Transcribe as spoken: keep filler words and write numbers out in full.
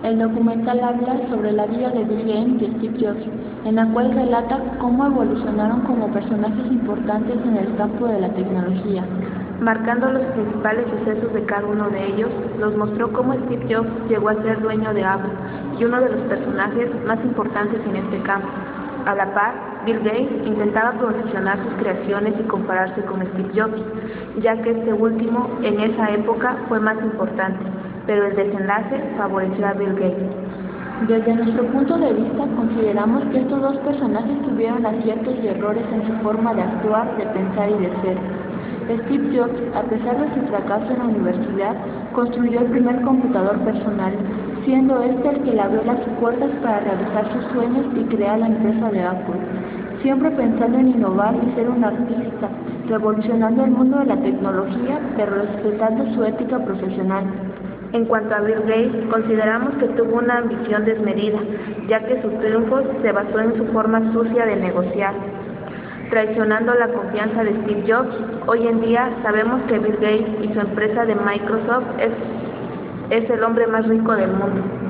El documental habla sobre la vida de Bill Gates y Steve Jobs, en la cual relata cómo evolucionaron como personajes importantes en el campo de la tecnología. Marcando los principales sucesos de cada uno de ellos, nos mostró cómo Steve Jobs llegó a ser dueño de Apple y uno de los personajes más importantes en este campo. A la par, Bill Gates intentaba promocionar sus creaciones y compararse con Steve Jobs, ya que este último en esa época fue más importante, pero el desenlace favoreció a Bill Gates. Desde nuestro punto de vista, consideramos que estos dos personajes tuvieron aciertos y errores en su forma de actuar, de pensar y de ser. Steve Jobs, a pesar de su fracaso en la universidad, construyó el primer computador personal, siendo este el que le abrió las puertas para realizar sus sueños y crear la empresa de Apple, siempre pensando en innovar y ser un artista, revolucionando el mundo de la tecnología, pero respetando su ética profesional. En cuanto a Bill Gates, consideramos que tuvo una ambición desmedida, ya que su triunfo se basó en su forma sucia de negociar, traicionando la confianza de Steve Jobs. Hoy en día sabemos que Bill Gates y su empresa de Microsoft es, es el hombre más rico del mundo.